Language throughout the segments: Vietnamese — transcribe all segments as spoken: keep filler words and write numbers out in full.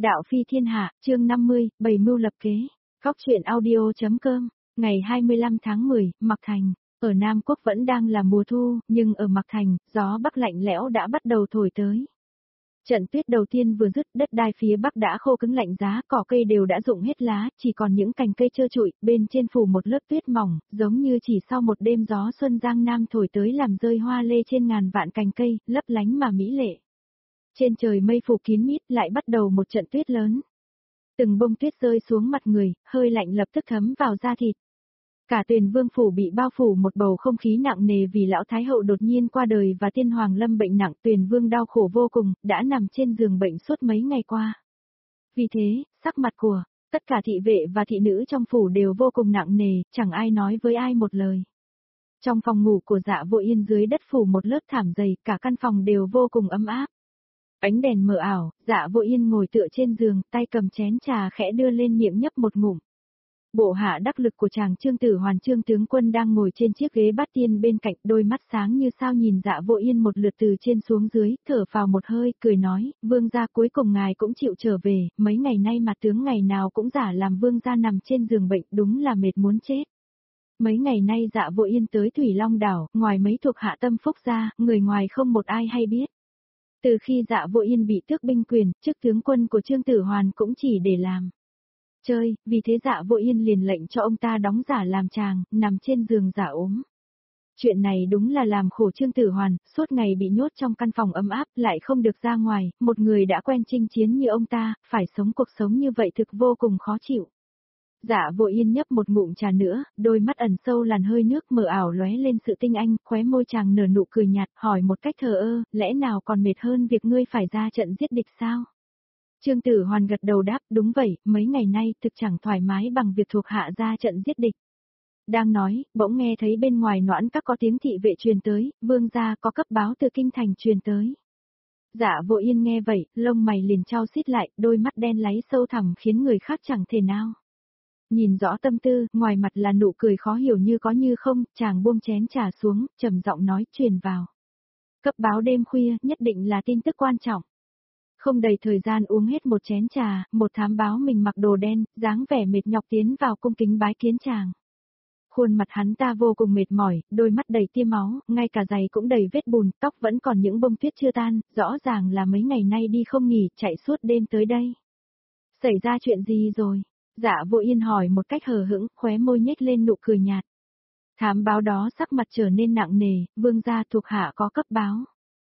Đạo phi thiên hạ, chương năm mươi, bày mưu lập kế. Góc truyện audio.com, ngày hai mươi lăm tháng mười, Mạc Thành. Ở Nam Quốc vẫn đang là mùa thu, nhưng ở Mạc Thành, gió bắc lạnh lẽo đã bắt đầu thổi tới. Trận tuyết đầu tiên vừa dứt, đất đai phía bắc đã khô cứng lạnh giá, cỏ cây đều đã rụng hết lá, chỉ còn những cành cây trơ trụi, bên trên phủ một lớp tuyết mỏng, giống như chỉ sau một đêm gió xuân giang nam thổi tới làm rơi hoa lê trên ngàn vạn cành cây, lấp lánh mà mỹ lệ. Trên trời mây phủ kín mít, lại bắt đầu một trận tuyết lớn. Từng bông tuyết rơi xuống mặt người, hơi lạnh lập tức thấm vào da thịt. Cả Tuyền Vương phủ bị bao phủ một bầu không khí nặng nề vì lão thái hậu đột nhiên qua đời và Tiên Hoàng lâm bệnh nặng. Tuyền Vương đau khổ vô cùng, đã nằm trên giường bệnh suốt mấy ngày qua. Vì thế, sắc mặt của tất cả thị vệ và thị nữ trong phủ đều vô cùng nặng nề, chẳng ai nói với ai một lời. Trong phòng ngủ của Dạ Vô Yên dưới đất phủ một lớp thảm dày, cả căn phòng đều vô cùng ấm áp. Ánh đèn mờ ảo, Dạ Vô Yên ngồi tựa trên giường, tay cầm chén trà khẽ đưa lên miệng nhấp một ngụm. Bộ hạ đắc lực của chàng Trương Tử Hoàn Trương tướng quân đang ngồi trên chiếc ghế bát tiên bên cạnh, đôi mắt sáng như sao nhìn Dạ Vô Yên một lượt từ trên xuống dưới, thở phào một hơi, cười nói, vương gia cuối cùng ngài cũng chịu trở về, mấy ngày nay mà tướng ngày nào cũng giả làm vương gia nằm trên giường bệnh, đúng là mệt muốn chết. Mấy ngày nay Dạ Vô Yên tới Thủy Long đảo, ngoài mấy thuộc hạ tâm phúc ra, người ngoài không một ai hay biết. Từ khi Dạ Vô Yên bị tước binh quyền, chức tướng quân của Trương Tử Hoàn cũng chỉ để làm chơi, vì thế Dạ Vô Yên liền lệnh cho ông ta đóng giả làm chàng, nằm trên giường giả ốm. Chuyện này đúng là làm khổ Trương Tử Hoàn, suốt ngày bị nhốt trong căn phòng ấm áp, lại không được ra ngoài, một người đã quen chinh chiến như ông ta, phải sống cuộc sống như vậy thực vô cùng khó chịu. Dạ Vô Yên nhấp một ngụm trà nữa, đôi mắt ẩn sâu làn hơi nước mờ ảo lóe lên sự tinh anh, khóe môi chàng nở nụ cười nhạt, hỏi một cách thờ ơ, lẽ nào còn mệt hơn việc ngươi phải ra trận giết địch sao? Trương Tử Hoàn gật đầu đáp, đúng vậy, mấy ngày nay thực chẳng thoải mái bằng việc thuộc hạ ra trận giết địch. Đang nói, bỗng nghe thấy bên ngoài Noãn Các có tiếng thị vệ truyền tới, vương gia có cấp báo từ kinh thành truyền tới. Dạ Vô Yên nghe vậy, lông mày liền chau xít lại, đôi mắt đen láy sâu thẳm khiến người khác chẳng thể nào nhìn rõ tâm tư, ngoài mặt là nụ cười khó hiểu như có như không, chàng buông chén trà xuống, trầm giọng nói, truyền vào. Cấp báo đêm khuya, nhất định là tin tức quan trọng. Không đầy thời gian uống hết một chén trà, một thám báo mình mặc đồ đen, dáng vẻ mệt nhọc tiến vào cung kính bái kiến chàng. Khuôn mặt hắn ta vô cùng mệt mỏi, đôi mắt đầy tia máu, ngay cả giày cũng đầy vết bùn, tóc vẫn còn những bông tuyết chưa tan, rõ ràng là mấy ngày nay đi không nghỉ, chạy suốt đêm tới đây. Xảy ra chuyện gì rồi? Dạ Vô Yên hỏi một cách hờ hững, khóe môi nhếch lên nụ cười nhạt. Thám báo đó sắc mặt trở nên nặng nề, vương gia thuộc hạ có cấp báo.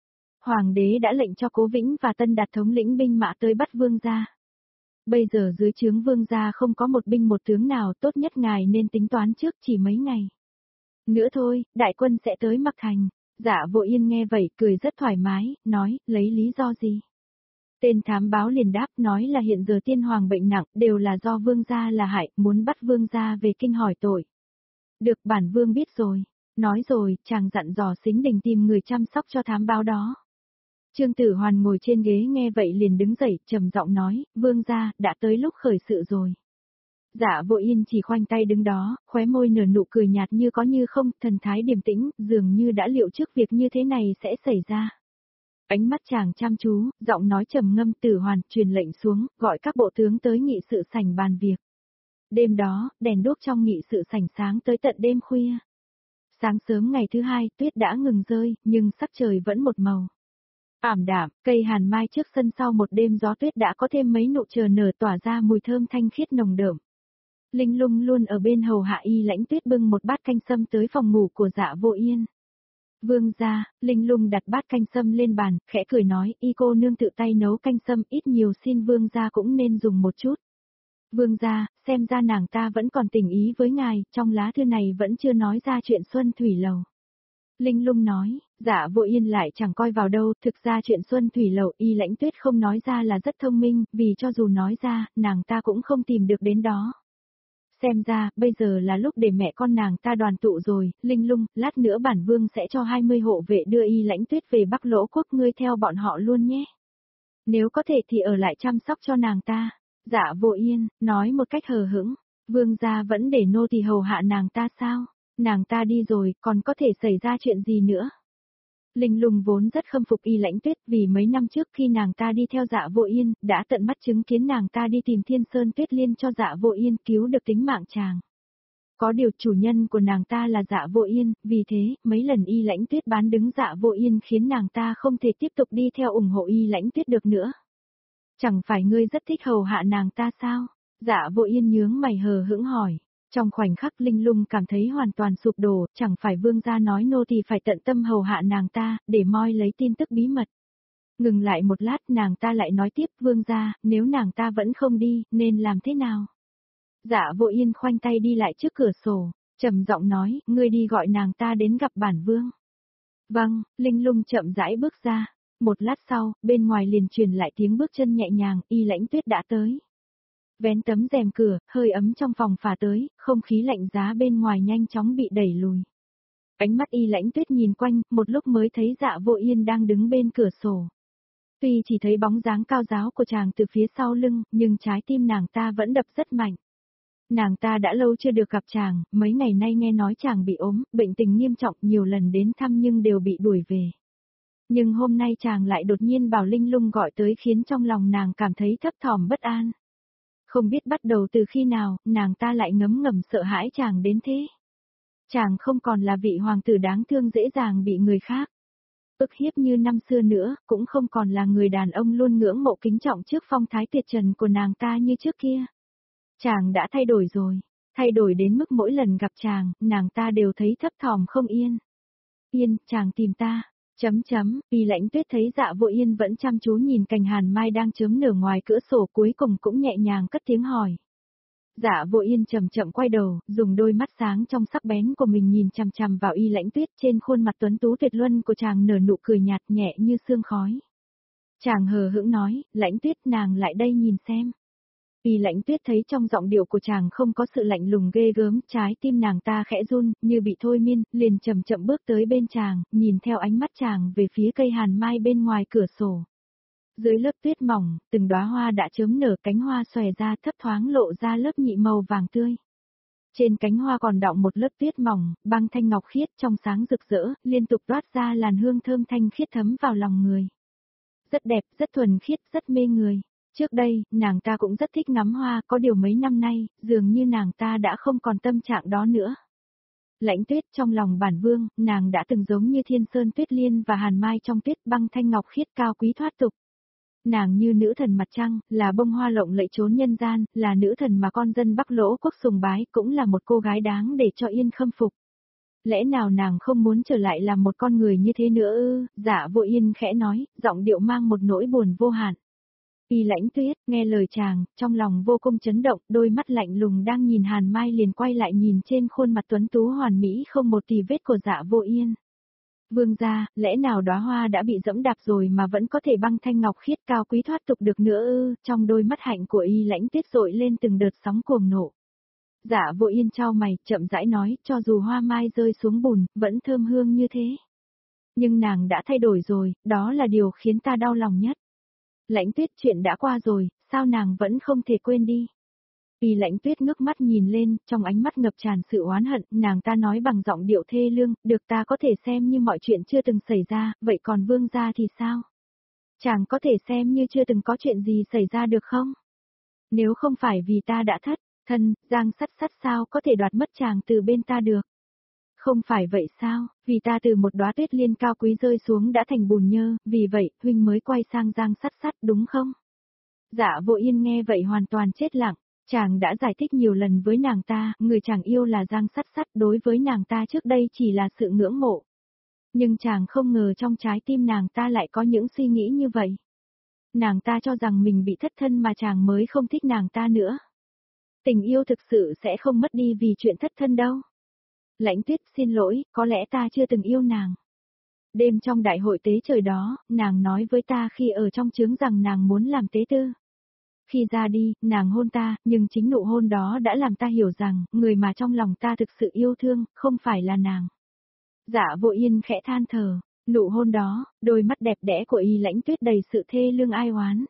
Hoàng đế đã lệnh cho Cố Vĩnh và Tân Đạt thống lĩnh binh mã tới bắt vương gia. Bây giờ dưới trướng vương gia không có một binh một tướng nào, tốt nhất ngài nên tính toán trước chỉ mấy ngày nữa thôi, đại quân sẽ tới Mạc Thành. Dạ Vô Yên nghe vậy cười rất thoải mái, nói, lấy lý do gì? Tên thám báo liền đáp, nói là hiện giờ tiên hoàng bệnh nặng, đều là do vương gia là hại, muốn bắt vương gia về kinh hỏi tội. Được, bản vương biết rồi. Nói rồi, chàng dặn dò Sính Đình tìm người chăm sóc cho thám báo đó. Trương Tử Hoàn ngồi trên ghế nghe vậy liền đứng dậy, trầm giọng nói, vương gia, đã tới lúc khởi sự rồi. Dạ Vô Yên chỉ khoanh tay đứng đó, khóe môi nở nụ cười nhạt như có như không, thần thái điềm tĩnh, dường như đã liệu trước việc như thế này sẽ xảy ra. Ánh mắt chàng chăm chú, giọng nói trầm ngâm. Tử Hoàn truyền lệnh xuống, gọi các bộ tướng tới nghị sự sảnh bàn việc. Đêm đó, đèn đuốc trong nghị sự sảnh sáng tới tận đêm khuya. Sáng sớm ngày thứ hai, tuyết đã ngừng rơi, nhưng sắc trời vẫn một màu ảm đạm, cây hàn mai trước sân sau một đêm gió tuyết đã có thêm mấy nụ chờ nở tỏa ra mùi thơm thanh khiết nồng đượm. Linh Lung luôn ở bên hầu hạ Y Lãnh Tuyết bưng một bát canh sâm tới phòng ngủ của Dạ Vô Yên. Vương gia, Linh Lung đặt bát canh sâm lên bàn, khẽ cười nói, Y cô nương tự tay nấu canh sâm, ít nhiều xin vương gia cũng nên dùng một chút. Vương gia, xem ra nàng ta vẫn còn tình ý với ngài, trong lá thư này vẫn chưa nói ra chuyện Xuân Thủy Lầu. Linh Lung nói, Dạ Vô Yên lại chẳng coi vào đâu, thực ra chuyện Xuân Thủy Lầu Y Lãnh Tuyết không nói ra là rất thông minh, vì cho dù nói ra, nàng ta cũng không tìm được đến đó. Xem ra, bây giờ là lúc để mẹ con nàng ta đoàn tụ rồi, Linh Lung, lát nữa bản vương sẽ cho hai mươi hộ vệ đưa Y Lãnh Tuyết về Bắc Lỗ Quốc, ngươi theo bọn họ luôn nhé. Nếu có thể thì ở lại chăm sóc cho nàng ta. Dạ Vô Yên, nói một cách hờ hững, vương gia vẫn để nô tỳ hầu hạ nàng ta sao? Nàng ta đi rồi, còn có thể xảy ra chuyện gì nữa? Linh Lung vốn rất khâm phục Y Lãnh Tuyết vì mấy năm trước khi nàng ta đi theo Dạ Vô Yên, đã tận mắt chứng kiến nàng ta đi tìm Thiên Sơn Tuyết Liên cho Dạ Vô Yên cứu được tính mạng chàng. Có điều chủ nhân của nàng ta là Dạ Vô Yên, vì thế, mấy lần Y Lãnh Tuyết bán đứng Dạ Vô Yên khiến nàng ta không thể tiếp tục đi theo ủng hộ Y Lãnh Tuyết được nữa. Chẳng phải ngươi rất thích hầu hạ nàng ta sao? Dạ Vô Yên nhướng mày hờ hững hỏi. Trong khoảnh khắc Linh Lung cảm thấy hoàn toàn sụp đổ, chẳng phải vương gia nói nô thì phải tận tâm hầu hạ nàng ta, để moi lấy tin tức bí mật. Ngừng lại một lát nàng ta lại nói tiếp, vương gia, nếu nàng ta vẫn không đi, nên làm thế nào? Dạ Vô Yên khoanh tay đi lại trước cửa sổ, trầm giọng nói, ngươi đi gọi nàng ta đến gặp bản vương. Vâng, Linh Lung chậm rãi bước ra. Một lát sau, bên ngoài liền truyền lại tiếng bước chân nhẹ nhàng, Y Lãnh Tuyết đã tới. Vén tấm rèm cửa, hơi ấm trong phòng phả tới, không khí lạnh giá bên ngoài nhanh chóng bị đẩy lùi. Ánh mắt Y Lãnh Tuyết nhìn quanh, một lúc mới thấy Dạ Vô Yên đang đứng bên cửa sổ. Tuy chỉ thấy bóng dáng cao ráo của chàng từ phía sau lưng, nhưng trái tim nàng ta vẫn đập rất mạnh. Nàng ta đã lâu chưa được gặp chàng, mấy ngày nay nghe nói chàng bị ốm, bệnh tình nghiêm trọng, nhiều lần đến thăm nhưng đều bị đuổi về. Nhưng hôm nay chàng lại đột nhiên bảo Linh Lung gọi tới khiến trong lòng nàng cảm thấy thấp thỏm bất an. Không biết bắt đầu từ khi nào, nàng ta lại ngấm ngầm sợ hãi chàng đến thế. Chàng không còn là vị hoàng tử đáng thương dễ dàng bị người khác ức hiếp như năm xưa nữa, cũng không còn là người đàn ông luôn ngưỡng mộ kính trọng trước phong thái tuyệt trần của nàng ta như trước kia. Chàng đã thay đổi rồi, thay đổi đến mức mỗi lần gặp chàng, nàng ta đều thấy thấp thỏm không yên. Yên, chàng tìm ta. Chấm chấm, Y Lãnh Tuyết thấy Dạ Vô Yên vẫn chăm chú nhìn cành hàn mai đang chớm nở ngoài cửa sổ, cuối cùng cũng nhẹ nhàng cất tiếng hỏi. Dạ Vô Yên chậm chậm quay đầu, dùng đôi mắt sáng trong sắc bén của mình nhìn chằm chằm vào Y Lãnh Tuyết, trên khuôn mặt tuấn tú tuyệt luân của chàng nở nụ cười nhạt nhẹ như sương khói. Chàng hờ hững nói, Lãnh Tuyết, nàng lại đây nhìn xem. Y Lãnh Tuyết thấy trong giọng điệu của chàng không có sự lạnh lùng ghê gớm, trái tim nàng ta khẽ run, như bị thôi miên, liền chậm chậm bước tới bên chàng, nhìn theo ánh mắt chàng về phía cây hàn mai bên ngoài cửa sổ. Dưới lớp tuyết mỏng, từng đóa hoa đã chớm nở, cánh hoa xòe ra thấp thoáng lộ ra lớp nhị màu vàng tươi. Trên cánh hoa còn đọng một lớp tuyết mỏng, băng thanh ngọc khiết trong sáng rực rỡ, liên tục toát ra làn hương thơm thanh khiết thấm vào lòng người. Rất đẹp, rất thuần khiết, rất mê người. Trước đây, nàng ta cũng rất thích ngắm hoa, có điều mấy năm nay, dường như nàng ta đã không còn tâm trạng đó nữa. Lãnh Tuyết, trong lòng bản vương, nàng đã từng giống như Thiên Sơn Tuyết Liên và hàn mai trong tuyết, băng thanh ngọc khiết cao quý thoát tục. Nàng như nữ thần mặt trăng, là bông hoa lộng lẫy trốn nhân gian, là nữ thần mà con dân Bắc Lỗ quốc sùng bái, cũng là một cô gái đáng để cho Yên khâm phục. Lẽ nào nàng không muốn trở lại làm một con người như thế nữa ư? Dạ Vô Yên khẽ nói, giọng điệu mang một nỗi buồn vô hạn. Y Lãnh Tuyết, nghe lời chàng, trong lòng vô cùng chấn động, đôi mắt lạnh lùng đang nhìn hàn mai liền quay lại nhìn trên khuôn mặt tuấn tú hoàn mỹ không một tì vết của Dạ Vô Yên. Vương gia, lẽ nào đóa hoa đã bị dẫm đạp rồi mà vẫn có thể băng thanh ngọc khiết cao quý thoát tục được nữa ư? Trong đôi mắt hạnh của Y Lãnh Tuyết dội lên từng đợt sóng cuồng nộ. Dạ Vô Yên chau mày, chậm rãi nói, cho dù hoa mai rơi xuống bùn, vẫn thơm hương như thế. Nhưng nàng đã thay đổi rồi, đó là điều khiến ta đau lòng nhất. Lãnh Tuyết, chuyện đã qua rồi, sao nàng vẫn không thể quên đi? Y Lãnh Tuyết ngước mắt nhìn lên, trong ánh mắt ngập tràn sự oán hận, nàng ta nói bằng giọng điệu thê lương, được ta có thể xem như mọi chuyện chưa từng xảy ra, vậy còn vương gia thì sao? Chàng có thể xem như chưa từng có chuyện gì xảy ra được không? Nếu không phải vì ta đã thất, thân, giang sắt sắt sao có thể đoạt mất chàng từ bên ta được? Không phải vậy sao, vì ta từ một đóa tuyết liên cao quý rơi xuống đã thành bùn nhơ, vì vậy, huynh mới quay sang giang sắt sắt đúng không? Dạ Vô Yên nghe vậy hoàn toàn chết lặng, chàng đã giải thích nhiều lần với nàng ta, người chàng yêu là giang sắt sắt, đối với nàng ta trước đây chỉ là sự ngưỡng mộ. Nhưng chàng không ngờ trong trái tim nàng ta lại có những suy nghĩ như vậy. Nàng ta cho rằng mình bị thất thân mà chàng mới không thích nàng ta nữa. Tình yêu thực sự sẽ không mất đi vì chuyện thất thân đâu. Lãnh Tuyết, xin lỗi, có lẽ ta chưa từng yêu nàng. Đêm trong đại hội tế trời đó, nàng nói với ta khi ở trong chướng rằng nàng muốn làm tế tư. Khi ra đi, nàng hôn ta, nhưng chính nụ hôn đó đã làm ta hiểu rằng, người mà trong lòng ta thực sự yêu thương, không phải là nàng. Dạ Vô Yên khẽ than thở, nụ hôn đó, đôi mắt đẹp đẽ của Y Lãnh Tuyết đầy sự thê lương ai oán.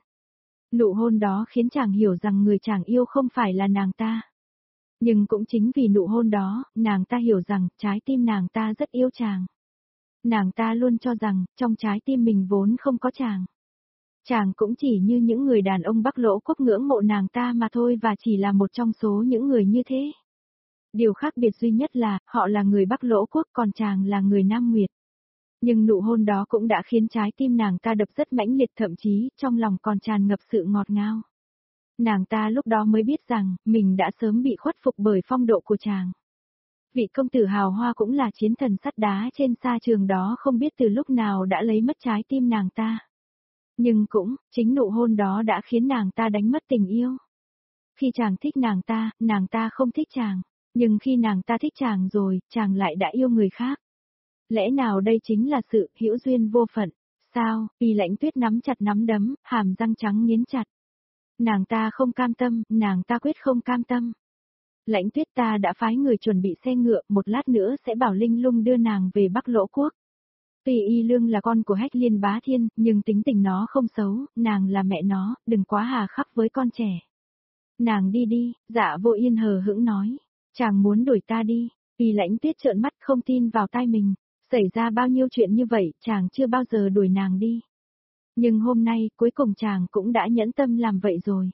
Nụ hôn đó khiến chàng hiểu rằng người chàng yêu không phải là nàng ta. Nhưng cũng chính vì nụ hôn đó, nàng ta hiểu rằng, trái tim nàng ta rất yêu chàng. Nàng ta luôn cho rằng, trong trái tim mình vốn không có chàng. Chàng cũng chỉ như những người đàn ông Bắc Lỗ Quốc ngưỡng mộ nàng ta mà thôi và chỉ là một trong số những người như thế. Điều khác biệt duy nhất là, họ là người Bắc Lỗ Quốc còn chàng là người Nam Nguyệt. Nhưng nụ hôn đó cũng đã khiến trái tim nàng ta đập rất mãnh liệt, thậm chí, trong lòng còn tràn ngập sự ngọt ngào. Nàng ta lúc đó mới biết rằng, mình đã sớm bị khuất phục bởi phong độ của chàng. Vị công tử hào hoa cũng là chiến thần sắt đá trên sa trường đó không biết từ lúc nào đã lấy mất trái tim nàng ta. Nhưng cũng, chính nụ hôn đó đã khiến nàng ta đánh mất tình yêu. Khi chàng thích nàng ta, nàng ta không thích chàng. Nhưng khi nàng ta thích chàng rồi, chàng lại đã yêu người khác. Lẽ nào đây chính là sự hữu duyên vô phận? Sao? Y Lãnh Tuyết nắm chặt nắm đấm, hàm răng trắng nghiến chặt. Nàng ta không cam tâm, nàng ta quyết không cam tâm. Lãnh Tuyết, ta đã phái người chuẩn bị xe ngựa, một lát nữa sẽ bảo Linh Lung đưa nàng về Bắc Lỗ Quốc. Tuy Y Lương là con của Hách Liên Bá Thiên, nhưng tính tình nó không xấu, nàng là mẹ nó, đừng quá hà khắc với con trẻ. Nàng đi đi, Dạ Vô Yên hờ hững nói. Chàng muốn đuổi ta đi. Y Lãnh Tuyết trợn mắt không tin vào tai mình. Xảy ra bao nhiêu chuyện như vậy, chàng chưa bao giờ đuổi nàng đi. Nhưng hôm nay, cuối cùng chàng cũng đã nhẫn tâm làm vậy rồi.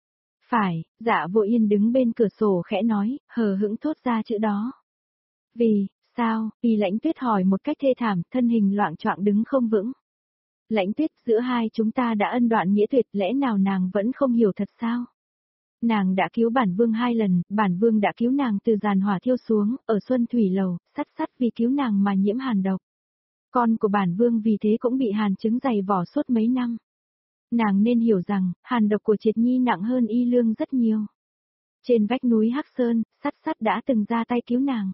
Phải, Dạ Vô Yên đứng bên cửa sổ khẽ nói, hờ hững thốt ra chữ đó. Vì, sao? Y Lãnh Tuyết hỏi một cách thê thảm, thân hình loạng choạng đứng không vững. Lãnh Tuyết, giữa hai chúng ta đã ân đoạn nghĩa tuyệt, lẽ nào nàng vẫn không hiểu thật sao? Nàng đã cứu bản vương hai lần, bản vương đã cứu nàng từ giàn hỏa thiêu xuống, ở Xuân Thủy Lầu, sắt sắt vì cứu nàng mà nhiễm hàn độc. Con của bản vương vì thế cũng bị hàn chứng dày vỏ suốt mấy năm. Nàng nên hiểu rằng, hàn độc của Triệt Nhi nặng hơn Y Lương rất nhiều. Trên vách núi Hắc Sơn, sắt sắt đã từng ra tay cứu nàng.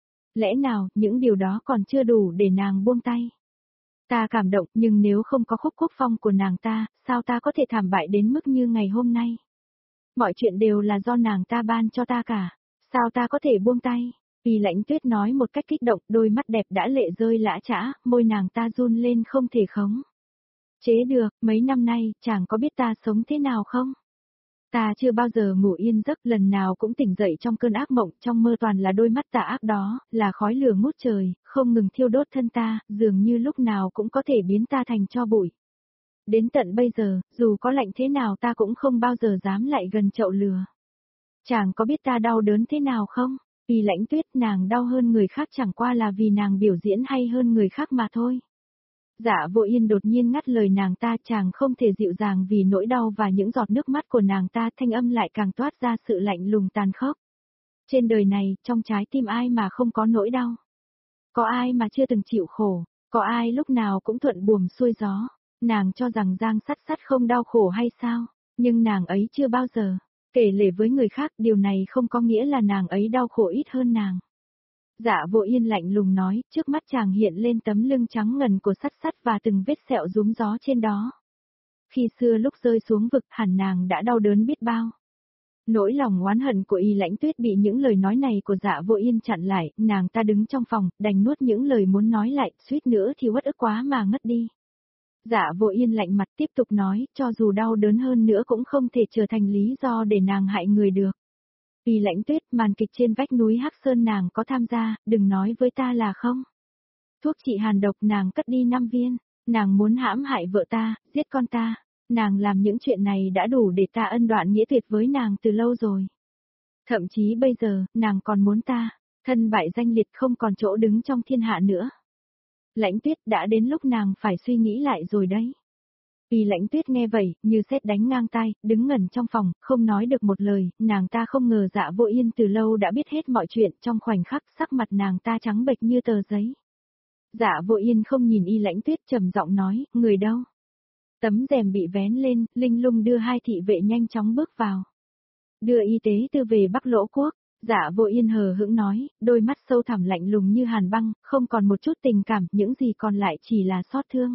Lẽ nào, những điều đó còn chưa đủ để nàng buông tay? Ta cảm động, nhưng nếu không có khúc quốc phong của nàng ta, sao ta có thể thảm bại đến mức như ngày hôm nay? Mọi chuyện đều là do nàng ta ban cho ta cả. Sao ta có thể buông tay? Y Lãnh Tuyết nói một cách kích động, đôi mắt đẹp đã lệ rơi lã chã, môi nàng ta run lên không thể khống. Chế được, mấy năm nay, chàng có biết ta sống thế nào không? Ta chưa bao giờ ngủ yên giấc, lần nào cũng tỉnh dậy trong cơn ác mộng, trong mơ toàn là đôi mắt tà ác đó, là khói lửa ngút trời, không ngừng thiêu đốt thân ta, dường như lúc nào cũng có thể biến ta thành tro bụi. Đến tận bây giờ, dù có lạnh thế nào ta cũng không bao giờ dám lại gần chậu lửa. Chàng có biết ta đau đớn thế nào không? Y Lãnh Tuyết, nàng đau hơn người khác chẳng qua là vì nàng biểu diễn hay hơn người khác mà thôi. Dạ Vô Yên đột nhiên ngắt lời nàng ta, chàng không thể dịu dàng vì nỗi đau và những giọt nước mắt của nàng ta, thanh âm lại càng toát ra sự lạnh lùng tàn khốc. Trên đời này, trong trái tim ai mà không có nỗi đau? Có ai mà chưa từng chịu khổ? Có ai lúc nào cũng thuận buồm xuôi gió? Nàng cho rằng Giang Sắt Sắt không đau khổ hay sao? Nhưng nàng ấy chưa bao giờ kể lể với người khác, điều này không có nghĩa là nàng ấy đau khổ ít hơn nàng. Dạ Vô Yên lạnh lùng nói, trước mắt chàng hiện lên tấm lưng trắng ngần của Sắt Sắt và từng vết sẹo rúm gió trên đó. Khi xưa lúc rơi xuống vực, hẳn nàng đã đau đớn biết bao. Nỗi lòng oán hận của Y Lãnh Tuyết bị những lời nói này của Dạ Vô Yên chặn lại, nàng ta đứng trong phòng, đành nuốt những lời muốn nói lại, suýt nữa thì uất ức quá mà ngất đi. Dạ Vô Yên lạnh mặt tiếp tục nói, cho dù đau đớn hơn nữa cũng không thể trở thành lý do để nàng hại người được. Y Lãnh Tuyết, màn kịch trên vách núi Hắc Sơn nàng có tham gia, đừng nói với ta là không. Thuốc trị hàn độc nàng cất đi năm viên, nàng muốn hãm hại vợ ta, giết con ta, nàng làm những chuyện này đã đủ để ta ân đoạn nghĩa tuyệt với nàng từ lâu rồi. Thậm chí bây giờ, nàng còn muốn ta, thân bại danh liệt không còn chỗ đứng trong thiên hạ nữa. Lãnh Tuyết, đã đến lúc nàng phải suy nghĩ lại rồi đấy. Y Lãnh Tuyết nghe vậy, như sét đánh ngang tai, đứng ngẩn trong phòng, không nói được một lời, nàng ta không ngờ Dạ Vô Yên từ lâu đã biết hết mọi chuyện, trong khoảnh khắc sắc mặt nàng ta trắng bệch như tờ giấy. Dạ Vô Yên không nhìn Y Lãnh Tuyết, trầm giọng nói, người đâu? Tấm rèm bị vén lên, Linh Lung đưa hai thị vệ nhanh chóng bước vào. Đưa y tế tư về Bắc Lỗ Quốc. Dạ Vô Yên hờ hững nói, đôi mắt sâu thẳm lạnh lùng như hàn băng, không còn một chút tình cảm, những gì còn lại chỉ là xót thương.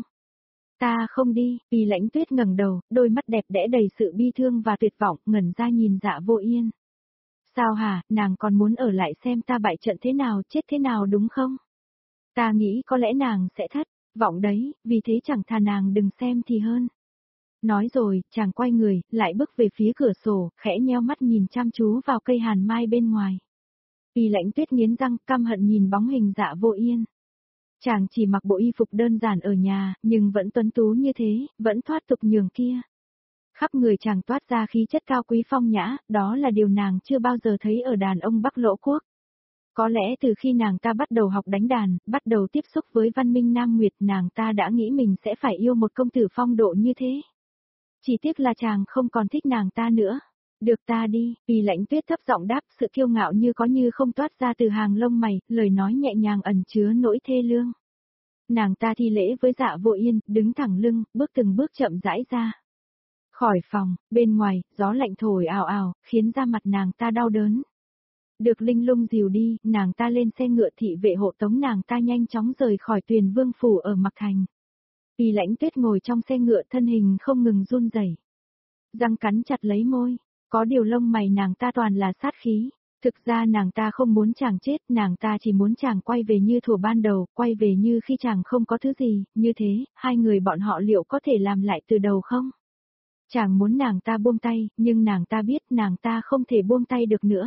Ta không đi. Y Lãnh Tuyết ngẩng đầu, đôi mắt đẹp đẽ đầy sự bi thương và tuyệt vọng, ngẩn ra nhìn Dạ Vô Yên. Sao hả, nàng còn muốn ở lại xem ta bại trận thế nào, chết thế nào đúng không? Ta nghĩ có lẽ nàng sẽ thất vọng đấy, vì thế chẳng thà nàng đừng xem thì hơn. Nói rồi, chàng quay người, lại bước về phía cửa sổ, khẽ nheo mắt nhìn chăm chú vào cây hàn mai bên ngoài. Y Lãnh Tuyết nghiến răng, căm hận nhìn bóng hình Dạ Vô Yên. Chàng chỉ mặc bộ y phục đơn giản ở nhà, nhưng vẫn tuấn tú như thế, vẫn thoát tục nhường kia. Khắp người chàng toát ra khí chất cao quý phong nhã, đó là điều nàng chưa bao giờ thấy ở đàn ông Bắc Lỗ Quốc. Có lẽ từ khi nàng ta bắt đầu học đánh đàn, bắt đầu tiếp xúc với văn minh Nam Nguyệt, nàng ta đã nghĩ mình sẽ phải yêu một công tử phong độ như thế. Chỉ tiếc là chàng không còn thích nàng ta nữa. Được ta đi, Vì Lãnh Tuyết thấp giọng đáp, sự kiêu ngạo như có như không toát ra từ hàng lông mày, lời nói nhẹ nhàng ẩn chứa nỗi thê lương. Nàng ta thi lễ với Dạ Vô Yên, đứng thẳng lưng, bước từng bước chậm rãi ra. Khỏi phòng, bên ngoài, gió lạnh thổi ào ào, khiến da mặt nàng ta đau đớn. Được Linh Lung dìu đi, nàng ta lên xe ngựa thị vệ hộ tống nàng ta nhanh chóng rời khỏi Tuyền Vương phủ ở Mạc Thành. Vì Lãnh Tuyết ngồi trong xe ngựa, thân hình không ngừng run rẩy, răng cắn chặt lấy môi, có điều lông mày nàng ta toàn là sát khí. Thực ra nàng ta không muốn chàng chết, nàng ta chỉ muốn chàng quay về như thuở ban đầu, quay về như khi chàng không có thứ gì, như thế, hai người bọn họ liệu có thể làm lại từ đầu không? Chàng muốn nàng ta buông tay, nhưng nàng ta biết nàng ta không thể buông tay được nữa.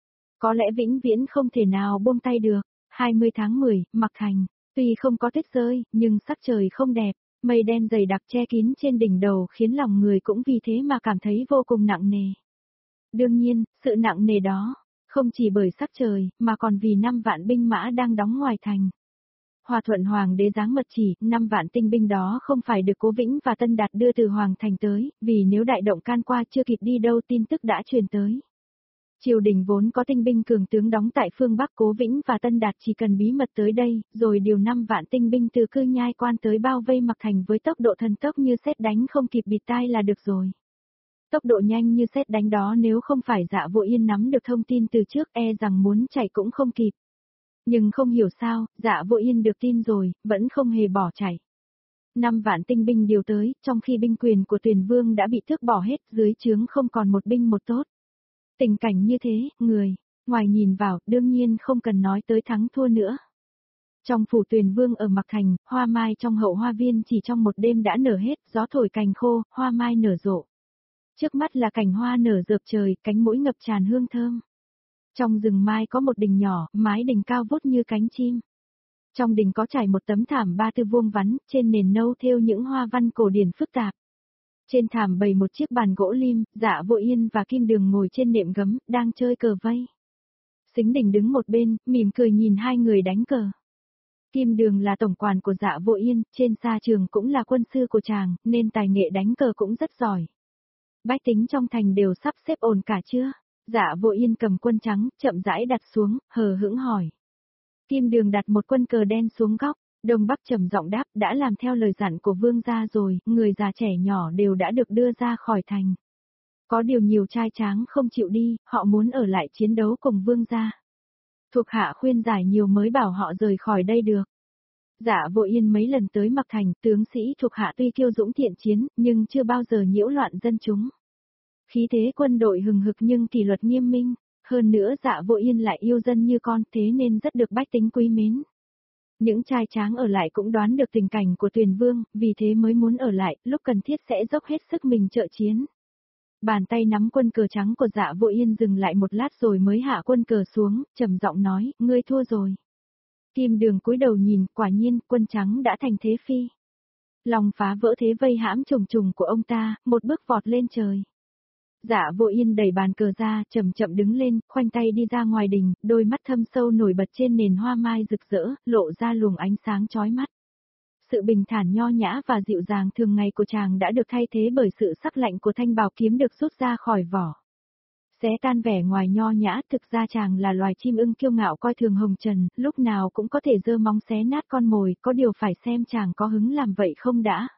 Có lẽ vĩnh viễn không thể nào buông tay được. hai mươi tháng mười, Mạc Thành, tuy không có tuyết rơi, nhưng sắc trời không đẹp, mây đen dày đặc che kín trên đỉnh đầu khiến lòng người cũng vì thế mà cảm thấy vô cùng nặng nề. Đương nhiên, sự nặng nề đó, không chỉ bởi sắc trời, mà còn vì năm vạn binh mã đang đóng ngoài thành. Hòa Thuận Hoàng đế giáng mật chỉ, năm vạn tinh binh đó không phải được Cố Vĩnh và Tân Đạt đưa từ Hoàng thành tới, vì nếu đại động can qua chưa kịp đi đâu tin tức đã truyền tới. Triều đình vốn có tinh binh cường tướng đóng tại phương Bắc, Cố Vĩnh và Tân Đạt chỉ cần bí mật tới đây, rồi điều năm vạn tinh binh từ Cư Nhai Quan tới bao vây Mạc Thành với tốc độ thần tốc như sét đánh không kịp bịt tai là được rồi. Tốc độ nhanh như sét đánh đó nếu không phải Dạ Vô Yên nắm được thông tin từ trước e rằng muốn chạy cũng không kịp. Nhưng không hiểu sao, Dạ Vô Yên được tin rồi, vẫn không hề bỏ chạy. Năm vạn tinh binh điều tới, trong khi binh quyền của Tuyền Vương đã bị tước bỏ hết, dưới trướng không còn một binh một tốt. Tình cảnh như thế, người, ngoài nhìn vào, đương nhiên không cần nói tới thắng thua nữa. Trong phủ Tuyền Vương ở Mạc Thành, hoa mai trong hậu hoa viên chỉ trong một đêm đã nở hết, gió thổi cành khô, hoa mai nở rộ. Trước mắt là cảnh hoa nở rợp trời, cánh mũi ngập tràn hương thơm. Trong rừng mai có một đình nhỏ, mái đình cao vút như cánh chim. Trong đình có trải một tấm thảm ba tư vuông vắn, trên nền nâu thêu những hoa văn cổ điển phức tạp. Trên thảm bày một chiếc bàn gỗ lim, Dạ Vô Yên và Kim Đường ngồi trên nệm gấm, đang chơi cờ vây. Sính Đình đứng một bên, mỉm cười nhìn hai người đánh cờ. Kim Đường là tổng quản của Dạ Vô Yên, trên xa trường cũng là quân sư của chàng, nên tài nghệ đánh cờ cũng rất giỏi. Bách tính trong thành đều sắp xếp ổn cả chưa? Dạ Vô Yên cầm quân trắng, chậm rãi đặt xuống, hờ hững hỏi. Kim Đường đặt một quân cờ đen xuống góc, Đông Bắc trầm giọng đáp, đã làm theo lời dặn của vương gia rồi, người già trẻ nhỏ đều đã được đưa ra khỏi thành. Có điều nhiều trai tráng không chịu đi, họ muốn ở lại chiến đấu cùng vương gia. Thuộc hạ khuyên giải nhiều mới bảo họ rời khỏi đây được. Dạ Vô Yên mấy lần tới Mạc Thành, tướng sĩ thuộc hạ tuy kiêu dũng thiện chiến, nhưng chưa bao giờ nhiễu loạn dân chúng. Khí thế quân đội hừng hực nhưng kỷ luật nghiêm minh, hơn nữa Dạ Vô Yên lại yêu dân như con, thế nên rất được bách tính quý mến. Những trai tráng ở lại cũng đoán được tình cảnh của Tuyền Vương, vì thế mới muốn ở lại, lúc cần thiết sẽ dốc hết sức mình trợ chiến. Bàn tay nắm quân cờ trắng của Dạ Vô Yên dừng lại một lát rồi mới hạ quân cờ xuống, trầm giọng nói, ngươi thua rồi. Kim Đường cúi đầu nhìn, quả nhiên, quân trắng đã thành thế phi. Lòng phá vỡ thế vây hãm trùng trùng của ông ta, một bước vọt lên trời. Dạ Vô Yên đẩy bàn cờ ra, chậm chậm đứng lên, khoanh tay đi ra ngoài đình, đôi mắt thâm sâu nổi bật trên nền hoa mai rực rỡ, lộ ra luồng ánh sáng chói mắt. Sự bình thản nho nhã và dịu dàng thường ngày của chàng đã được thay thế bởi sự sắc lạnh của thanh bào kiếm được rút ra khỏi vỏ. Xé tan vẻ ngoài nho nhã, thực ra chàng là loài chim ưng kiêu ngạo coi thường hồng trần, lúc nào cũng có thể giơ móng xé nát con mồi, có điều phải xem chàng có hứng làm vậy không đã.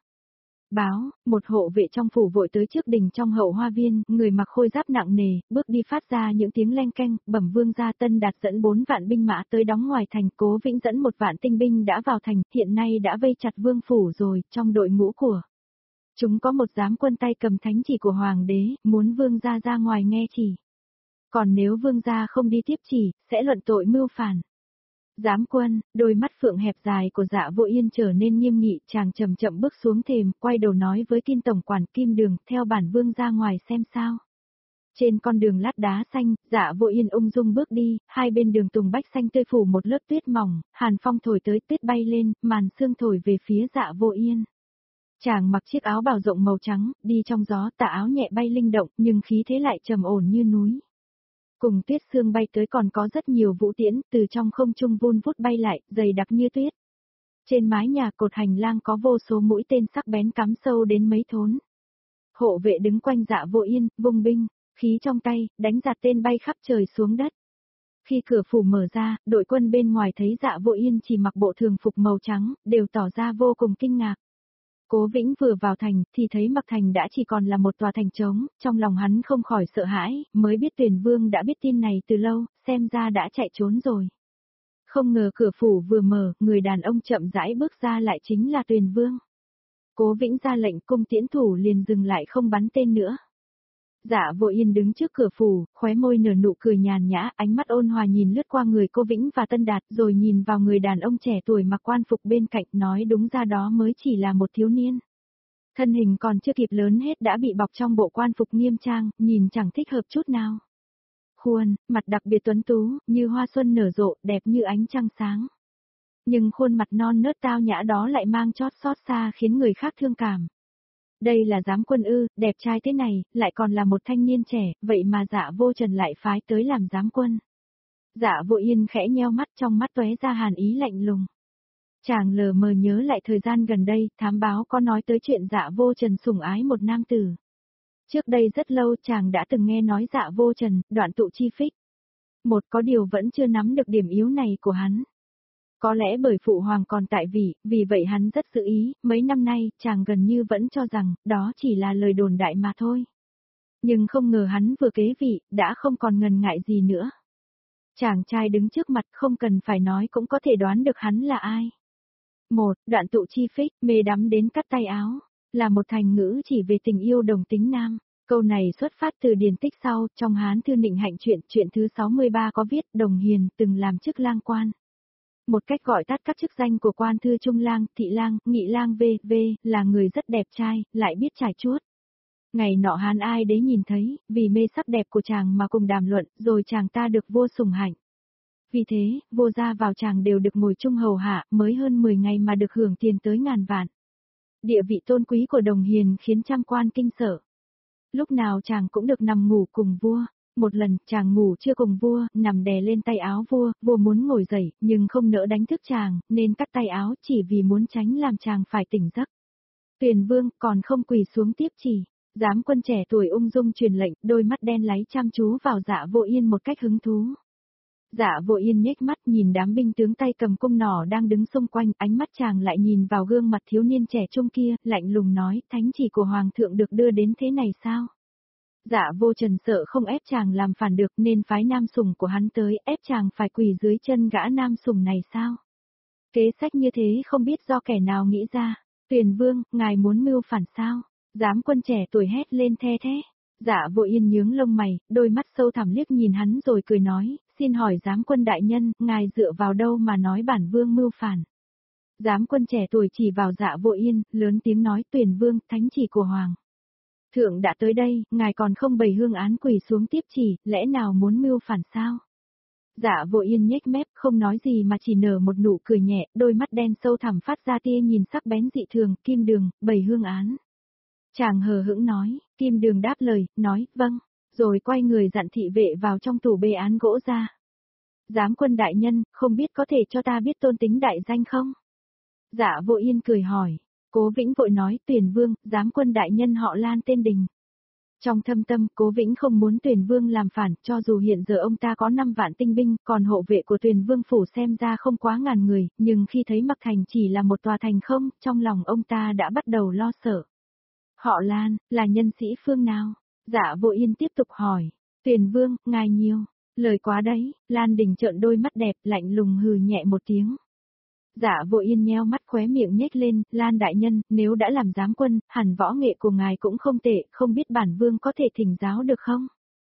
Báo, một hộ vệ trong phủ vội tới trước đình trong hậu hoa viên, người mặc khôi giáp nặng nề, bước đi phát ra những tiếng leng keng, bẩm vương gia Tân Đạt dẫn bốn vạn binh mã tới đóng ngoài thành, Cố Vĩnh dẫn một vạn tinh binh đã vào thành, hiện nay đã vây chặt vương phủ rồi, trong đội ngũ của chúng có một giám quân tay cầm thánh chỉ của hoàng đế, muốn vương gia ra ngoài nghe chỉ. Còn nếu vương gia không đi tiếp chỉ, sẽ luận tội mưu phản. Giám quân, đôi mắt phượng hẹp dài của Dạ Vô Yên trở nên nghiêm nghị, chàng chậm chậm bước xuống thềm, quay đầu nói với Kim tổng quản Kim Đường, theo bản vương ra ngoài xem sao. Trên con đường lát đá xanh, Dạ Vô Yên ung dung bước đi, hai bên đường tùng bách xanh tươi phủ một lớp tuyết mỏng, hàn phong thổi tới tuyết bay lên, màn sương thổi về phía Dạ Vô Yên. Chàng mặc chiếc áo bào rộng màu trắng, đi trong gió, tà áo nhẹ bay linh động, nhưng khí thế lại trầm ổn như núi. Cùng tuyết sương bay tới còn có rất nhiều vũ tiễn, từ trong không trung vun vút bay lại, dày đặc như tuyết. Trên mái nhà cột hành lang có vô số mũi tên sắc bén cắm sâu đến mấy thốn. Hộ vệ đứng quanh Dạ Vô Yên, vung binh, khí trong tay, đánh giạt tên bay khắp trời xuống đất. Khi cửa phủ mở ra, đội quân bên ngoài thấy Dạ Vô Yên chỉ mặc bộ thường phục màu trắng, đều tỏ ra vô cùng kinh ngạc. Cố Vĩnh vừa vào thành, thì thấy Mặc Thành đã chỉ còn là một tòa thành trống, trong lòng hắn không khỏi sợ hãi, mới biết Tuyền Vương đã biết tin này từ lâu, xem ra đã chạy trốn rồi. Không ngờ cửa phủ vừa mở, người đàn ông chậm rãi bước ra lại chính là Tuyền Vương. Cố Vĩnh ra lệnh cung tiễn thủ liền dừng lại không bắn tên nữa. Dạ Vô Yên đứng trước cửa phủ, khóe môi nở nụ cười nhàn nhã, ánh mắt ôn hòa nhìn lướt qua người Cố Vĩnh và Tân Đạt, rồi nhìn vào người đàn ông trẻ tuổi mặc quan phục bên cạnh, nói đúng ra đó mới chỉ là một thiếu niên. Thân hình còn chưa kịp lớn hết đã bị bọc trong bộ quan phục nghiêm trang, nhìn chẳng thích hợp chút nào. Khuôn, mặt đặc biệt tuấn tú, như hoa xuân nở rộ, đẹp như ánh trăng sáng. Nhưng khuôn mặt non nớt tao nhã đó lại mang chót xót xa khiến người khác thương cảm. Đây là giám quân ư, đẹp trai thế này, lại còn là một thanh niên trẻ, vậy mà Dạ Vô Trần lại phái tới làm giám quân. Dạ Vô Yên khẽ nheo mắt, trong mắt tóe ra hàn ý lạnh lùng. Chàng lờ mờ nhớ lại thời gian gần đây, thám báo có nói tới chuyện Dạ Vô Trần sủng ái một nam tử. Trước đây rất lâu chàng đã từng nghe nói Dạ Vô Trần, đoạn tụ chi phích. Một có điều vẫn chưa nắm được điểm yếu này của hắn. Có lẽ bởi phụ hoàng còn tại vị, vì vậy hắn rất giữ ý, mấy năm nay, chàng gần như vẫn cho rằng, đó chỉ là lời đồn đại mà thôi. Nhưng không ngờ hắn vừa kế vị, đã không còn ngần ngại gì nữa. Chàng trai đứng trước mặt không cần phải nói cũng có thể đoán được hắn là ai. Một, đoạn tụ chi phích, mê đắm đến cắt tay áo, là một thành ngữ chỉ về tình yêu đồng tính nam. Câu này xuất phát từ điển tích sau, trong Hán Thư Nịnh Hạnh Truyện, truyện thứ sáu mươi ba có viết, Đồng Hiền từng làm chức lang quan. Một cách gọi tắt các chức danh của quan thư trung lang, thị lang, nghị lang vân vân là người rất đẹp trai, lại biết trải chuốt. Ngày nọ Hán Ai Đế nhìn thấy, vì mê sắc đẹp của chàng mà cùng đàm luận, rồi chàng ta được vua sủng hạnh. Vì thế, vua ra vào chàng đều được ngồi chung hầu hạ, mới hơn mười ngày mà được hưởng tiền tới ngàn vạn. Địa vị tôn quý của Đồng Hiền khiến trăm quan kinh sợ. Lúc nào chàng cũng được nằm ngủ cùng vua. Một lần, chàng ngủ chưa cùng vua, nằm đè lên tay áo vua, vua muốn ngồi dậy, nhưng không nỡ đánh thức chàng, nên cắt tay áo chỉ vì muốn tránh làm chàng phải tỉnh giấc. Tuyền Vương còn không quỳ xuống tiếp chỉ, giám quân trẻ tuổi ung dung truyền lệnh, đôi mắt đen láy chăm chú vào Dạ Vô Yên một cách hứng thú. Dạ Vô Yên nhếch mắt nhìn đám binh tướng tay cầm cung nỏ đang đứng xung quanh, ánh mắt chàng lại nhìn vào gương mặt thiếu niên trẻ trung kia, lạnh lùng nói, thánh chỉ của hoàng thượng được đưa đến thế này sao? Dạ Vô Trần sợ không ép chàng làm phản được nên phái nam sủng của hắn tới ép chàng phải quỳ dưới chân gã nam sủng này sao? Kế sách như thế không biết do kẻ nào nghĩ ra. Tuyền Vương, ngài muốn mưu phản sao? Giám quân trẻ tuổi hét lên the thế. Dạ Vô Yên nhướng lông mày, đôi mắt sâu thẳm liếc nhìn hắn rồi cười nói, xin hỏi giám quân đại nhân, ngài dựa vào đâu mà nói bản vương mưu phản? Giám quân trẻ tuổi chỉ vào Dạ Vô Yên, lớn tiếng nói, Tuyền Vương, thánh chỉ của hoàng thượng đã tới đây, ngài còn không bày hương án quỳ xuống tiếp chỉ, lẽ nào muốn mưu phản sao? Dạ Vô Yên nhếch mép, không nói gì mà chỉ nở một nụ cười nhẹ, đôi mắt đen sâu thẳm phát ra tia nhìn sắc bén dị thường, Kim Đường, bày hương án. Chàng hờ hững nói, Kim Đường đáp lời, nói, vâng, rồi quay người dặn thị vệ vào trong tủ bê án gỗ ra. Giám quân đại nhân, không biết có thể cho ta biết tôn tính đại danh không? Dạ Vô Yên cười hỏi. Cố Vĩnh vội nói, Tuyền Vương, giám quân đại nhân họ Lan tên Đình. Trong thâm tâm, Cố Vĩnh không muốn Tuyền Vương làm phản, cho dù hiện giờ ông ta có năm vạn tinh binh, còn hộ vệ của Tuyền Vương phủ xem ra không quá ngàn người, nhưng khi thấy Mặc Thành chỉ là một tòa thành không, trong lòng ông ta đã bắt đầu lo sợ. Họ Lan, là nhân sĩ phương nào? Dạ Vô Yên tiếp tục hỏi. Tuyền Vương, ngài nhiều. Lời quá đấy, Lan Đình trợn đôi mắt đẹp, lạnh lùng hừ nhẹ một tiếng. Dạ Vô Yên nheo mắt khóe miệng nhếch lên, Lan đại nhân, nếu đã làm giám quân, hẳn võ nghệ của ngài cũng không tệ, không biết bản vương có thể thỉnh giáo được không?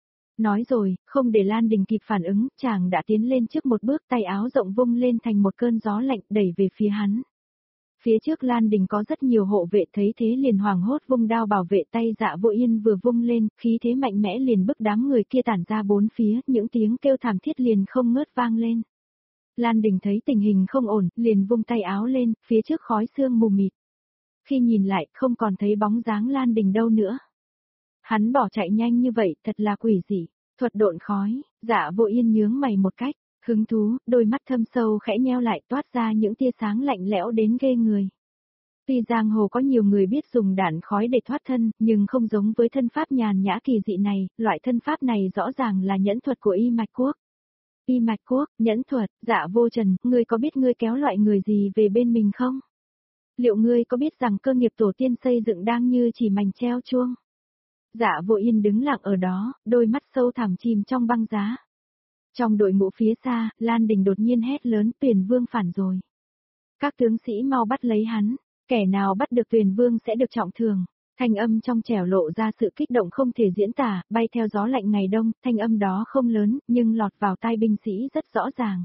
Nói rồi, không để Lan Đình kịp phản ứng, chàng đã tiến lên trước một bước, tay áo rộng vung lên thành một cơn gió lạnh đẩy về phía hắn. Phía trước Lan Đình có rất nhiều hộ vệ thấy thế liền hoảng hốt vung đao bảo vệ, tay Dạ Vô Yên vừa vung lên, khí thế mạnh mẽ liền bức đám người kia tản ra bốn phía, những tiếng kêu thảm thiết liền không ngớt vang lên. Lan Đình thấy tình hình không ổn, liền vung tay áo lên, phía trước khói sương mù mịt. Khi nhìn lại, không còn thấy bóng dáng Lan Đình đâu nữa. Hắn bỏ chạy nhanh như vậy, thật là quỷ dị. Thuật độn khói, Dạ Vô Yên nhướng mày một cách, hứng thú, đôi mắt thâm sâu khẽ nheo lại toát ra những tia sáng lạnh lẽo đến ghê người. Tuy giang hồ có nhiều người biết dùng đạn khói để thoát thân, nhưng không giống với thân pháp nhàn nhã kỳ dị này, loại thân pháp này rõ ràng là nhẫn thuật của Y Mạch Quốc. Y Mạch Quốc, nhẫn thuật, Dạ Vô Trần, ngươi có biết ngươi kéo loại người gì về bên mình không? Liệu ngươi có biết rằng cơ nghiệp tổ tiên xây dựng đang như chỉ mảnh treo chuông? Dạ Vô Yên đứng lặng ở đó, đôi mắt sâu thẳm chìm trong băng giá. Trong đội ngũ phía xa, Lan Đình đột nhiên hét lớn, Tuyền Vương phản rồi. Các tướng sĩ mau bắt lấy hắn, kẻ nào bắt được Tuyền Vương sẽ được trọng thưởng. Thanh âm trong trẻo lộ ra sự kích động không thể diễn tả, bay theo gió lạnh ngày đông, thanh âm đó không lớn, nhưng lọt vào tai binh sĩ rất rõ ràng.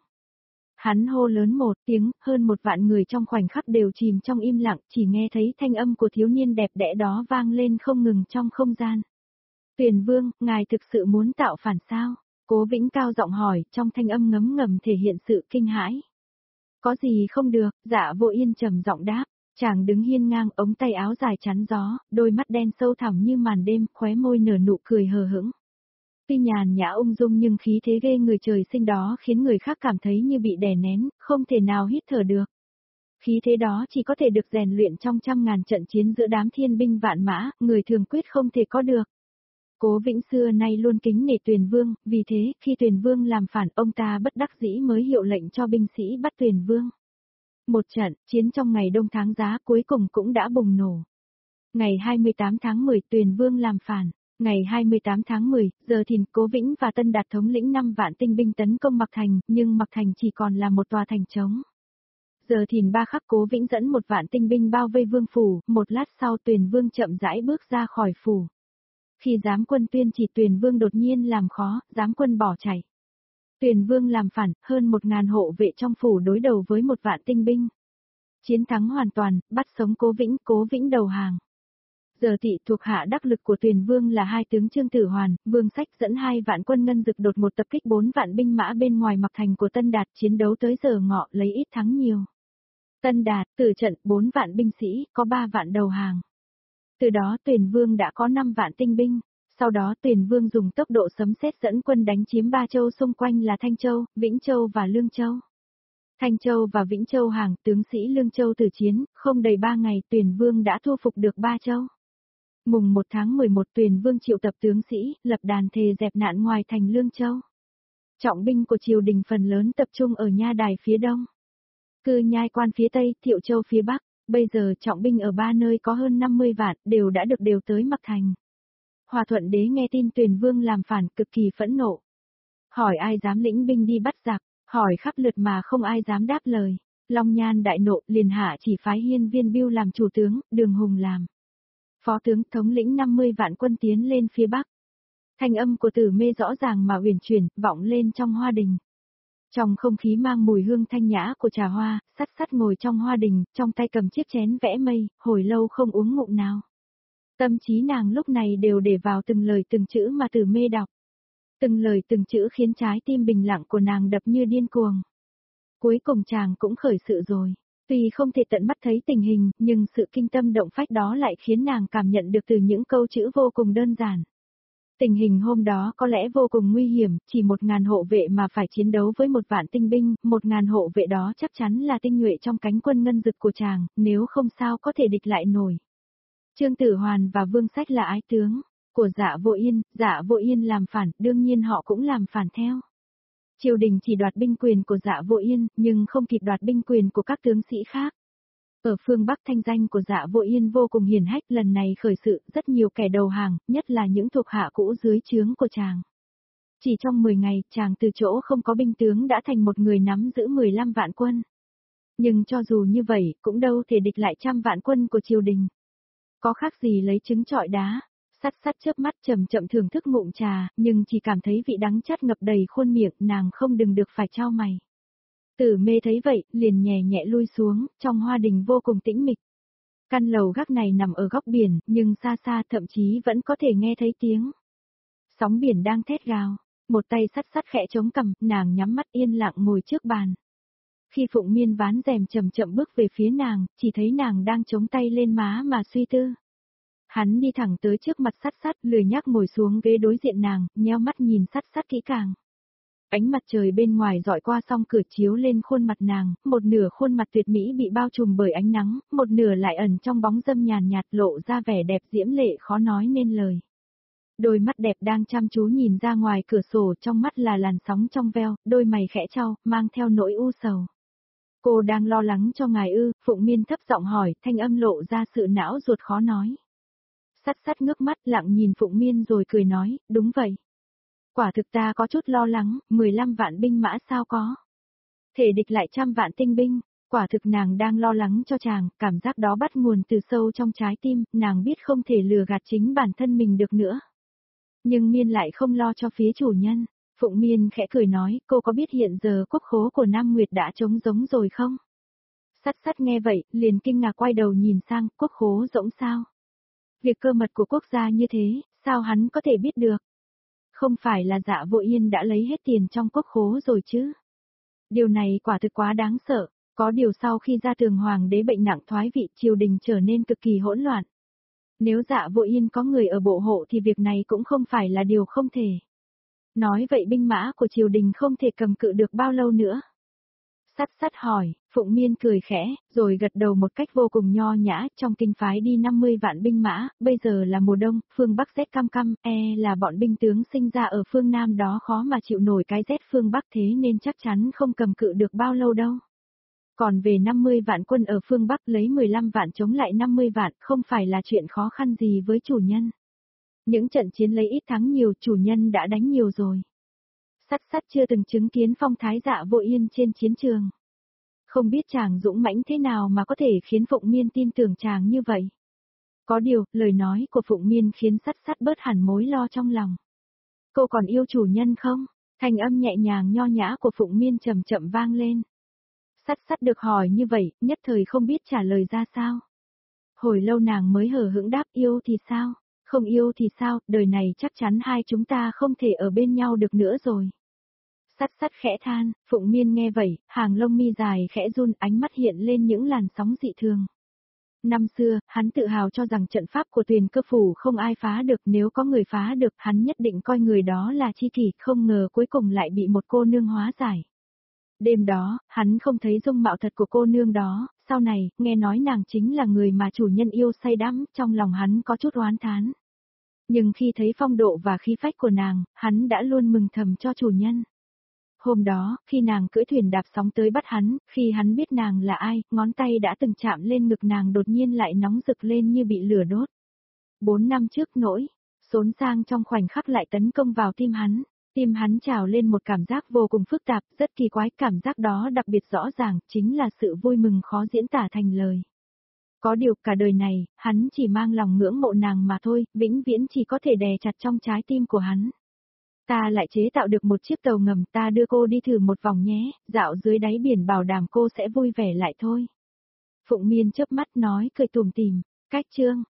Hắn hô lớn một tiếng, hơn một vạn người trong khoảnh khắc đều chìm trong im lặng, chỉ nghe thấy thanh âm của thiếu niên đẹp đẽ đó vang lên không ngừng trong không gian. Tuyền Vương, ngài thực sự muốn tạo phản sao? Cố Vĩnh cao giọng hỏi, trong thanh âm ngấm ngầm thể hiện sự kinh hãi. Có gì không được, Dạ Vô Yên trầm giọng đáp, chàng đứng hiên ngang, ống tay áo dài chắn gió, đôi mắt đen sâu thẳm như màn đêm, khóe môi nở nụ cười hờ hững. Tuy nhàn nhã ung dung nhưng khí thế ghê người trời sinh đó khiến người khác cảm thấy như bị đè nén, không thể nào hít thở được. Khí thế đó chỉ có thể được rèn luyện trong trăm ngàn trận chiến giữa đám thiên binh vạn mã, người thường quyết không thể có được. Cố Vĩnh xưa nay luôn kính nể Tuyền Vương, vì thế, khi Tuyền Vương làm phản, ông ta bất đắc dĩ mới hiệu lệnh cho binh sĩ bắt Tuyền Vương. Một trận, chiến trong ngày đông tháng giá cuối cùng cũng đã bùng nổ. Ngày hai mươi tám tháng mười, Tuyền Vương làm phản. Ngày hai mươi tám tháng mười, giờ Thìn, Cố Vĩnh và Tân Đạt thống lĩnh năm vạn tinh binh tấn công Mạc Thành, nhưng Mạc Thành chỉ còn là một tòa thành trống. Giờ Thìn ba khắc Cố Vĩnh dẫn một vạn tinh binh bao vây vương phủ, một lát sau Tuyền Vương chậm rãi bước ra khỏi phủ. Khi giám quân tuyên chỉ Tuyền Vương đột nhiên làm khó, giám quân bỏ chạy. Tuyền Vương làm phản, hơn một ngàn hộ vệ trong phủ đối đầu với một vạn tinh binh. Chiến thắng hoàn toàn, bắt sống Cố Vĩnh, Cố Vĩnh đầu hàng. Giờ thị thuộc hạ đắc lực của Tuyền Vương là hai tướng Trương Tử Hoàn, Vương Sách dẫn hai vạn quân ngân dực đột một tập kích bốn vạn binh mã bên ngoài Mạc Thành của Tân Đạt, chiến đấu tới giờ ngọ lấy ít thắng nhiều. Tân Đạt, tử trận bốn vạn binh sĩ, có ba vạn đầu hàng. Từ đó Tuyền Vương đã có năm vạn tinh binh, sau đó Tuyền Vương dùng tốc độ sấm sét dẫn quân đánh chiếm ba châu xung quanh là Thanh Châu, Vĩnh Châu và Lương Châu. Thanh Châu và Vĩnh Châu hàng tướng sĩ Lương Châu tử chiến, không đầy ba ngày Tuyền Vương đã thu phục được ba châu. Mùng một tháng mười một Tuyền Vương triệu tập tướng sĩ, lập đàn thề dẹp nạn ngoài thành Lương Châu. Trọng binh của triều đình phần lớn tập trung ở Nha Đài phía đông. Cư Nhai Quan phía tây, Thiệu Châu phía bắc. Bây giờ trọng binh ở ba nơi có hơn năm mươi vạn, đều đã được điều tới Mạc Thành. Hòa Thuận Đế nghe tin Tuyền Vương làm phản cực kỳ phẫn nộ. Hỏi ai dám lĩnh binh đi bắt giặc, hỏi khắp lượt mà không ai dám đáp lời. Long Nhan đại nộ liền hạ chỉ phái Hiên Viên Bưu làm chủ tướng, Đường Hùng làm phó tướng, thống lĩnh năm mươi vạn quân tiến lên phía bắc. Thanh âm của Tử Mê rõ ràng mà uyển chuyển, vọng lên trong hoa đình. Trong không khí mang mùi hương thanh nhã của trà hoa, sắt sắt ngồi trong hoa đình, trong tay cầm chiếc chén vẽ mây, hồi lâu không uống ngụm nào. Tâm trí nàng lúc này đều để vào từng lời từng chữ mà Tử Mê đọc. Từng lời từng chữ khiến trái tim bình lặng của nàng đập như điên cuồng. Cuối cùng chàng cũng khởi sự rồi. Tuy không thể tận mắt thấy tình hình, nhưng sự kinh tâm động phách đó lại khiến nàng cảm nhận được từ những câu chữ vô cùng đơn giản. Tình hình hôm đó có lẽ vô cùng nguy hiểm, chỉ một ngàn hộ vệ mà phải chiến đấu với một vạn tinh binh, một ngàn hộ vệ đó chắc chắn là tinh nhuệ trong cánh quân ngân dực của chàng, nếu không sao có thể địch lại nổi. Trương Tử Hoàn và Vương Sách là ái tướng của Dạ Vô Yên, Dạ Vô Yên làm phản, đương nhiên họ cũng làm phản theo. Triều đình chỉ đoạt binh quyền của Dạ Vô Yên, nhưng không kịp đoạt binh quyền của các tướng sĩ khác. Ở phương Bắc thanh danh của Dạ Vô Yên vô cùng hiển hách, lần này khởi sự rất nhiều kẻ đầu hàng, nhất là những thuộc hạ cũ dưới trướng của chàng. Chỉ trong mười ngày, chàng từ chỗ không có binh tướng đã thành một người nắm giữ mười lăm vạn quân. Nhưng cho dù như vậy, cũng đâu thể địch lại trăm vạn quân của triều đình. Có khác gì lấy trứng trọi đá. Sắt sắt chớp mắt chậm chậm thưởng thức ngụm trà, nhưng chỉ cảm thấy vị đắng chát ngập đầy khuôn miệng, nàng không đừng được phải trao mày. Tử Mê thấy vậy, liền nhẹ nhẹ lui xuống, trong hoa đình vô cùng tĩnh mịch. Căn lầu gác này nằm ở góc biển, nhưng xa xa thậm chí vẫn có thể nghe thấy tiếng sóng biển đang thét gào. Một tay sắt sắt khẽ chống cằm, nàng nhắm mắt yên lặng ngồi trước bàn. Khi Phụng Miên ván rèm chậm chậm bước về phía nàng, chỉ thấy nàng đang chống tay lên má mà suy tư. Hắn đi thẳng tới trước mặt sắt sắt, lười nhác ngồi xuống ghế đối diện nàng, nheo mắt nhìn sắt sắt kỹ càng. Ánh mặt trời bên ngoài dọi qua song cửa chiếu lên khuôn mặt nàng, một nửa khuôn mặt tuyệt mỹ bị bao trùm bởi ánh nắng, một nửa lại ẩn trong bóng râm nhàn nhạt lộ ra vẻ đẹp diễm lệ khó nói nên lời. Đôi mắt đẹp đang chăm chú nhìn ra ngoài cửa sổ, trong mắt là làn sóng trong veo, đôi mày khẽ trao, mang theo nỗi u sầu. Cô đang lo lắng cho ngài ư? Phụng Miên thấp giọng hỏi, thanh âm lộ ra sự não ruột khó nói. Sắt sắt ngước mắt lặng nhìn Phụng Miên rồi cười nói, đúng vậy. Quả thực ta có chút lo lắng, mười lăm vạn binh mã sao có. Thể địch lại trăm vạn tinh binh, quả thực nàng đang lo lắng cho chàng, cảm giác đó bắt nguồn từ sâu trong trái tim, nàng biết không thể lừa gạt chính bản thân mình được nữa. Nhưng Miên lại không lo cho phía chủ nhân. Phụng Miên khẽ cười nói, cô có biết hiện giờ quốc khố của Nam Nguyệt đã trống rỗng rồi không? Sắt sắt nghe vậy, liền kinh ngạc quay đầu nhìn sang, quốc khố rỗng sao? Việc cơ mật của quốc gia như thế, sao hắn có thể biết được? Không phải là Dạ Vô Yên đã lấy hết tiền trong quốc khố rồi chứ? Điều này quả thực quá đáng sợ, có điều sau khi Gia Tường Hoàng đế bệnh nặng thoái vị, triều đình trở nên cực kỳ hỗn loạn. Nếu Dạ Vô Yên có người ở bộ hộ thì việc này cũng không phải là điều không thể. Nói vậy binh mã của triều đình không thể cầm cự được bao lâu nữa. Sắt sắt hỏi, Phụng Miên cười khẽ, rồi gật đầu một cách vô cùng nho nhã, trong kinh phái đi năm mươi vạn binh mã, bây giờ là mùa đông, phương Bắc rét căm căm, e là bọn binh tướng sinh ra ở phương Nam đó khó mà chịu nổi cái rét phương Bắc thế nên chắc chắn không cầm cự được bao lâu đâu. Còn về năm mươi vạn quân ở phương Bắc lấy mười lăm vạn chống lại năm mươi vạn không phải là chuyện khó khăn gì với chủ nhân. Những trận chiến lấy ít thắng nhiều chủ nhân đã đánh nhiều rồi. Sắt sắt chưa từng chứng kiến phong thái Dạ Vô Yên trên chiến trường. Không biết chàng dũng mãnh thế nào mà có thể khiến Phụng Miên tin tưởng chàng như vậy. Có điều, lời nói của Phụng Miên khiến sắt sắt bớt hẳn mối lo trong lòng. Cô còn yêu chủ nhân không? Thanh âm nhẹ nhàng nho nhã của Phụng Miên chậm chậm vang lên. Sắt sắt được hỏi như vậy, nhất thời không biết trả lời ra sao. Hồi lâu nàng mới hờ hững đáp yêu thì sao? Không yêu thì sao, đời này chắc chắn hai chúng ta không thể ở bên nhau được nữa rồi. Sắt sắt khẽ than, Phụng Miên nghe vậy, hàng lông mi dài khẽ run, ánh mắt hiện lên những làn sóng dị thường. Năm xưa, hắn tự hào cho rằng trận pháp của Tuyền Cơ Phủ không ai phá được, nếu có người phá được, hắn nhất định coi người đó là chi kỷ, không ngờ cuối cùng lại bị một cô nương hóa giải. Đêm đó, hắn không thấy dung mạo thật của cô nương đó, sau này, nghe nói nàng chính là người mà chủ nhân yêu say đắm, trong lòng hắn có chút oán thán. Nhưng khi thấy phong độ và khí phách của nàng, hắn đã luôn mừng thầm cho chủ nhân. Hôm đó, khi nàng cưỡi thuyền đạp sóng tới bắt hắn, khi hắn biết nàng là ai, ngón tay đã từng chạm lên ngực nàng đột nhiên lại nóng rực lên như bị lửa đốt. Bốn năm trước nỗi, xốn sang trong khoảnh khắc lại tấn công vào tim hắn. Tim hắn trào lên một cảm giác vô cùng phức tạp, rất kỳ quái, cảm giác đó đặc biệt rõ ràng, chính là sự vui mừng khó diễn tả thành lời. Có điều cả đời này, hắn chỉ mang lòng ngưỡng mộ nàng mà thôi, vĩnh viễn chỉ có thể đè chặt trong trái tim của hắn. Ta lại chế tạo được một chiếc tàu ngầm, ta đưa cô đi thử một vòng nhé, dạo dưới đáy biển bảo đảm cô sẽ vui vẻ lại thôi. Phụng Miên chớp mắt nói cười tủm tỉm, cách chương.